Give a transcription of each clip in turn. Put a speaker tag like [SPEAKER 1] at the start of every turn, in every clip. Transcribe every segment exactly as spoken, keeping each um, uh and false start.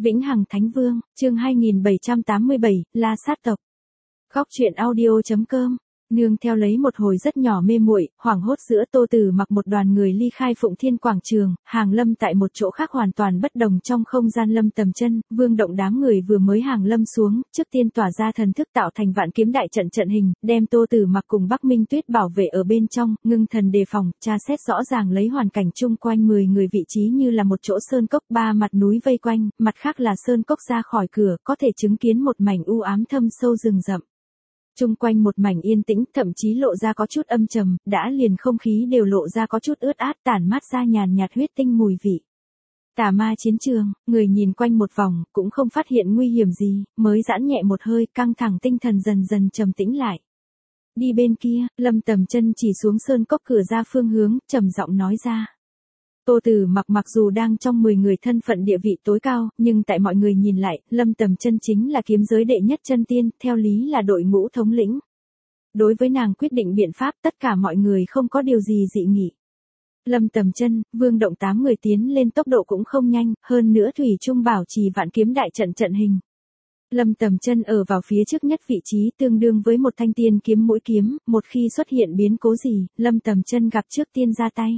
[SPEAKER 1] Vĩnh Hằng Thánh Vương, chương hai nghìn bảy trăm tám mươi bảy, La Sát Tộc. Góc truyện audio chấm com. Nương theo lấy một hồi rất nhỏ mê muội, hoảng hốt giữa Tô Tử Mặc một đoàn người ly khai Phụng Thiên quảng trường, hàng lâm tại một chỗ khác hoàn toàn bất đồng trong không gian Lâm Tầm Chân, Vương Động đám người vừa mới hàng lâm xuống, trước tiên tỏa ra thần thức tạo thành vạn kiếm đại trận trận hình, đem Tô Tử Mặc cùng Bắc Minh Tuyết bảo vệ ở bên trong, ngưng thần đề phòng, tra xét rõ ràng lấy hoàn cảnh chung quanh mười người vị trí như là một chỗ sơn cốc ba mặt núi vây quanh, mặt khác là sơn cốc ra khỏi cửa, có thể chứng kiến một mảnh u ám thâm sâu rừng rậm. Chung quanh một mảnh yên tĩnh, thậm chí lộ ra có chút âm trầm, đã liền không khí đều lộ ra có chút ướt át, tản mát ra nhàn nhạt huyết tinh mùi vị. Tà ma chiến trường, người nhìn quanh một vòng, cũng không phát hiện nguy hiểm gì, mới giãn nhẹ một hơi, căng thẳng tinh thần dần dần trầm tĩnh lại. Đi bên kia, Lâm Tầm Chân chỉ xuống sơn cốc cửa ra phương hướng, trầm giọng nói ra. Tô Tử Mặc mặc dù đang trong mười người thân phận địa vị tối cao, nhưng tại mọi người nhìn lại, Lâm Tầm Chân chính là kiếm giới đệ nhất chân tiên, theo lý là đội ngũ thống lĩnh. Đối với nàng quyết định biện pháp, tất cả mọi người không có điều gì dị nghị. Lâm Tầm Chân, Vương Động tám người tiến lên tốc độ cũng không nhanh, hơn nữa thủy chung bảo trì vạn kiếm đại trận trận hình. Lâm Tầm Chân ở vào phía trước nhất vị trí tương đương với một thanh tiên kiếm mũi kiếm, một khi xuất hiện biến cố gì, Lâm Tầm Chân gặp trước tiên ra tay.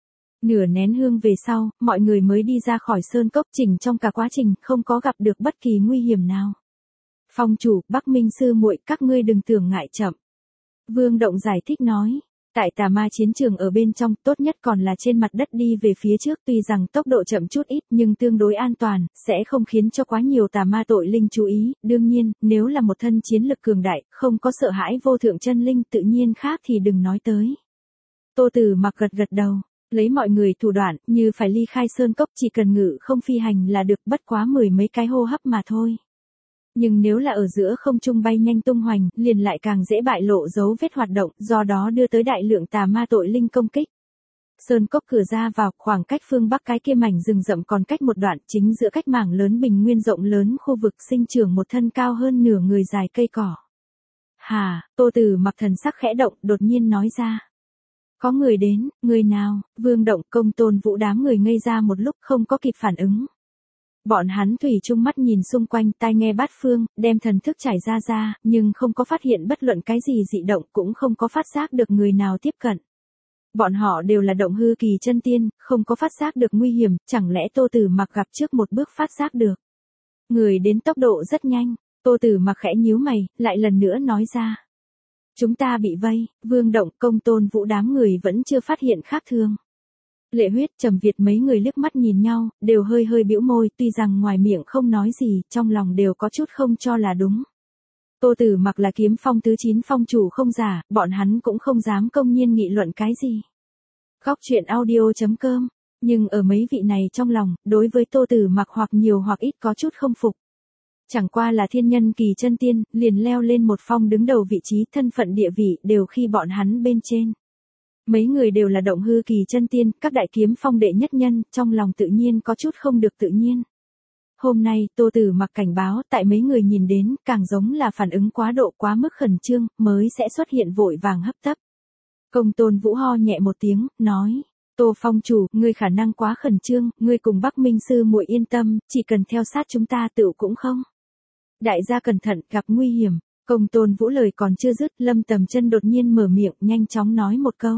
[SPEAKER 1] Nửa nén hương về sau, mọi người mới đi ra khỏi sơn cốc, chỉnh trong cả quá trình, không có gặp được bất kỳ nguy hiểm nào. Phong chủ, Bắc Minh sư muội, các ngươi đừng tưởng ngại chậm. Vương Động giải thích nói, tại tà ma chiến trường ở bên trong, tốt nhất còn là trên mặt đất đi về phía trước, tuy rằng tốc độ chậm chút ít nhưng tương đối an toàn, sẽ không khiến cho quá nhiều tà ma tội linh chú ý, đương nhiên, nếu là một thân chiến lực cường đại, không có sợ hãi vô thượng chân linh tự nhiên khác thì đừng nói tới. Tô Tử Mặc gật gật đầu. Lấy mọi người thủ đoạn, như phải ly khai sơn cốc chỉ cần ngự không phi hành là được, bất quá mười mấy cái hô hấp mà thôi. Nhưng nếu là ở giữa không trung bay nhanh tung hoành, liền lại càng dễ bại lộ dấu vết hoạt động, do đó đưa tới đại lượng tà ma tội linh công kích. Sơn cốc cửa ra vào, khoảng cách phương bắc cái kia mảnh rừng rậm còn cách một đoạn, chính giữa cách mảng lớn bình nguyên rộng lớn khu vực sinh trưởng một thân cao hơn nửa người dài cây cỏ. Hà, Tô Tử Mặc thần sắc khẽ động, đột nhiên nói ra. Có người đến, người nào? Vương Động, Công Tôn Vũ đám người ngây ra một lúc không có kịp phản ứng. Bọn hắn thủy chung mắt nhìn xung quanh, tai nghe bát phương, đem thần thức trải ra ra, nhưng không có phát hiện bất luận cái gì dị động, cũng không có phát giác được người nào tiếp cận. Bọn họ đều là động hư kỳ chân tiên, không có phát giác được nguy hiểm, chẳng lẽ Tô Tử Mặc gặp trước một bước phát giác được. Người đến tốc độ rất nhanh, Tô Tử Mặc khẽ nhíu mày, lại lần nữa nói ra. Chúng ta bị vây, Vương Động, Công Tôn Vũ đám người vẫn chưa phát hiện khác thường. Lệ Huyết, Trầm Việt mấy người liếc mắt nhìn nhau, đều hơi hơi bĩu môi, tuy rằng ngoài miệng không nói gì, trong lòng đều có chút không cho là đúng. Tô Tử Mặc là kiếm phong thứ chín phong chủ không giả, bọn hắn cũng không dám công nhiên nghị luận cái gì. Góc truyện audio chấm com, nhưng ở mấy vị này trong lòng, đối với Tô Tử Mặc hoặc nhiều hoặc ít có chút không phục. Chẳng qua là thiên nhân kỳ chân tiên, liền leo lên một phong đứng đầu vị trí, thân phận địa vị đều khi bọn hắn bên trên. Mấy người đều là động hư kỳ chân tiên, các đại kiếm phong đệ nhất nhân, trong lòng tự nhiên có chút không được tự nhiên. Hôm nay, Tô Tử Mặc cảnh báo, tại mấy người nhìn đến, càng giống là phản ứng quá độ quá mức khẩn trương, mới sẽ xuất hiện vội vàng hấp tấp. Công Tôn Vũ ho nhẹ một tiếng, nói. Tô phong chủ, ngươi khả năng quá khẩn trương, ngươi cùng Bắc Minh sư muội yên tâm, chỉ cần theo sát chúng ta tựu cũng không. Đại gia cẩn thận, gặp nguy hiểm. Công Tôn Vũ lời còn chưa dứt, Lâm Tầm Chân đột nhiên mở miệng, nhanh chóng nói một câu.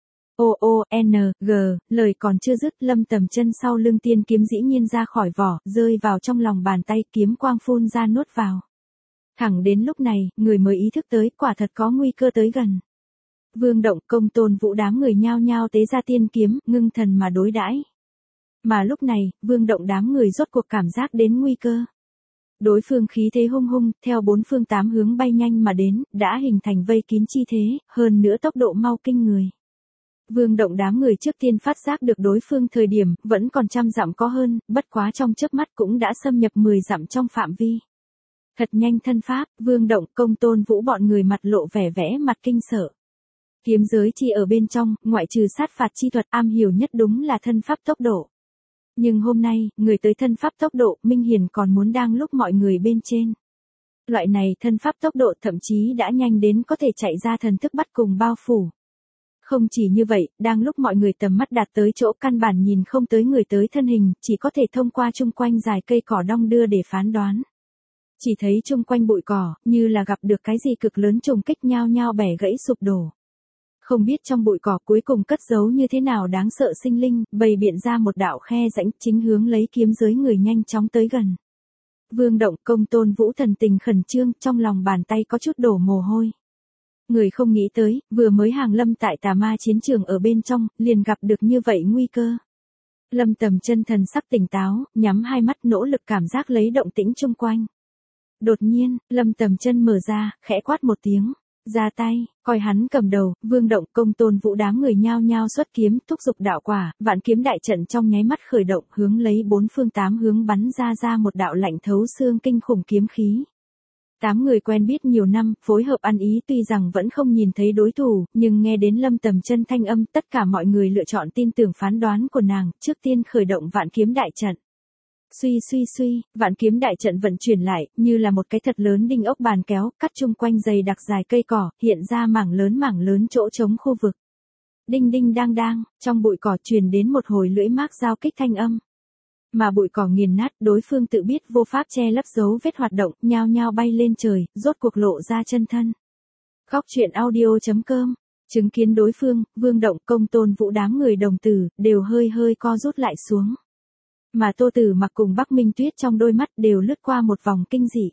[SPEAKER 1] O O N G, lời còn chưa dứt, Lâm Tầm Chân sau lưng tiên kiếm dĩ nhiên ra khỏi vỏ, rơi vào trong lòng bàn tay, kiếm quang phun ra nuốt vào. Thẳng đến lúc này, người mới ý thức tới, quả thật có nguy cơ tới gần. Vương Động, Công Tôn Vũ đám người nhao nhao tế ra tiên kiếm, ngưng thần mà đối đãi. Mà lúc này, Vương Động đám người rốt cuộc cảm giác đến nguy cơ. Đối phương khí thế hung hung, theo bốn phương tám hướng bay nhanh mà đến, đã hình thành vây kín chi thế, hơn nữa tốc độ mau kinh người. Vương Động đám người trước tiên phát giác được đối phương thời điểm, vẫn còn trăm dặm có hơn, bất quá trong chớp mắt cũng đã xâm nhập mười dặm trong phạm vi. Thật nhanh thân pháp, Vương Động, Công Tôn Vũ bọn người mặt lộ vẻ vẽ mặt kinh sợ. Kiếm giới chi ở bên trong, ngoại trừ sát phạt chi thuật, am hiểu nhất đúng là thân pháp tốc độ. Nhưng hôm nay, người tới thân pháp tốc độ, Minh Hiền còn muốn đang lúc mọi người bên trên. Loại này thân pháp tốc độ thậm chí đã nhanh đến có thể chạy ra thần thức bắt cùng bao phủ. Không chỉ như vậy, đang lúc mọi người tầm mắt đạt tới chỗ căn bản nhìn không tới người tới thân hình, chỉ có thể thông qua chung quanh dải cây cỏ đong đưa để phán đoán. Chỉ thấy chung quanh bụi cỏ, như là gặp được cái gì cực lớn trùng kích nhao nhao bẻ gãy sụp đổ. Không biết trong bụi cỏ cuối cùng cất giấu như thế nào đáng sợ sinh linh, bày biện ra một đạo khe rãnh chính hướng lấy kiếm giới người nhanh chóng tới gần. Vương Động Công Tôn Vũ thần tình khẩn trương, trong lòng bàn tay có chút đổ mồ hôi. Người không nghĩ tới, vừa mới hàng lâm tại tà ma chiến trường ở bên trong, liền gặp được như vậy nguy cơ. Lâm Tầm Chân thần sắc tỉnh táo, nhắm hai mắt nỗ lực cảm giác lấy động tĩnh chung quanh. Đột nhiên, Lâm Tầm Chân mở ra, khẽ quát một tiếng. Ra tay, coi hắn cầm đầu, Vương Động Công Tôn Vũ đám người nhao nhao xuất kiếm, thúc giục đạo quả, vạn kiếm đại trận trong nháy mắt khởi động, hướng lấy bốn phương tám hướng bắn ra ra một đạo lạnh thấu xương kinh khủng kiếm khí. Tám người quen biết nhiều năm, phối hợp ăn ý tuy rằng vẫn không nhìn thấy đối thủ, nhưng nghe đến Lâm Tầm Chân thanh âm, tất cả mọi người lựa chọn tin tưởng phán đoán của nàng, trước tiên khởi động vạn kiếm đại trận. Suy suy suy, vạn kiếm đại trận vận chuyển lại, như là một cái thật lớn đinh ốc bàn kéo, cắt chung quanh dày đặc dài cây cỏ, hiện ra mảng lớn mảng lớn chỗ trống khu vực. Đinh đinh đang đang, trong bụi cỏ truyền đến một hồi lưỡi mác giao kích thanh âm. Mà bụi cỏ nghiền nát, đối phương tự biết vô pháp che lấp dấu vết hoạt động, nhao nhao bay lên trời, rốt cuộc lộ ra chân thân. Góc truyện audio chấm com, chứng kiến đối phương, Vương Động Công Tôn Vũ đám người đồng tử, đều hơi hơi co rút lại xuống. Mà Tô Tử Mặc cùng Bắc Minh Tuyết trong đôi mắt đều lướt qua một vòng kinh dị.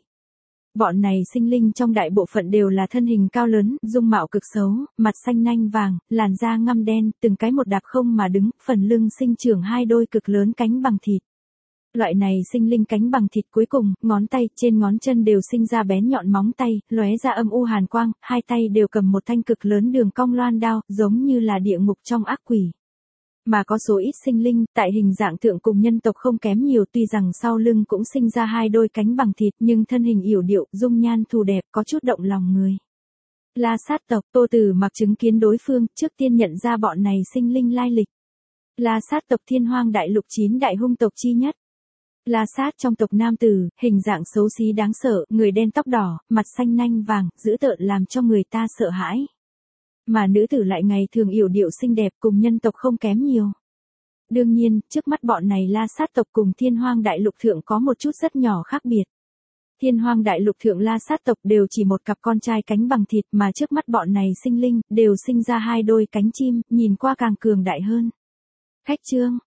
[SPEAKER 1] Bọn này sinh linh trong đại bộ phận đều là thân hình cao lớn, dung mạo cực xấu, mặt xanh nanh vàng, làn da ngăm đen, từng cái một đạp không mà đứng, phần lưng sinh trưởng hai đôi cực lớn cánh bằng thịt. Loại này sinh linh cánh bằng thịt cuối cùng, ngón tay, trên ngón chân đều sinh ra bén nhọn móng tay, lóe ra âm u hàn quang, hai tay đều cầm một thanh cực lớn đường cong loan đao, giống như là địa ngục trong ác quỷ. Mà có số ít sinh linh, tại hình dạng thượng cùng nhân tộc không kém nhiều, tuy rằng sau lưng cũng sinh ra hai đôi cánh bằng thịt, nhưng thân hình yểu điệu, dung nhan thù đẹp, có chút động lòng người. La Sát tộc, Tô Tử Mặc chứng kiến đối phương, trước tiên nhận ra bọn này sinh linh lai lịch. La Sát tộc Thiên Hoang đại lục chín đại hung tộc chi nhất. La Sát trong tộc nam tử, hình dạng xấu xí đáng sợ, người đen tóc đỏ, mặt xanh nanh vàng, dữ tợn làm cho người ta sợ hãi. Mà nữ tử lại ngày thường yểu điệu xinh đẹp, cùng nhân tộc không kém nhiều. Đương nhiên, trước mắt bọn này La Sát tộc cùng Thiên Hoang đại lục thượng có một chút rất nhỏ khác biệt. Thiên Hoang đại lục thượng La Sát tộc đều chỉ một cặp con trai cánh bằng thịt, mà trước mắt bọn này sinh linh, đều sinh ra hai đôi cánh chim, nhìn qua càng cường đại hơn. Khách trương,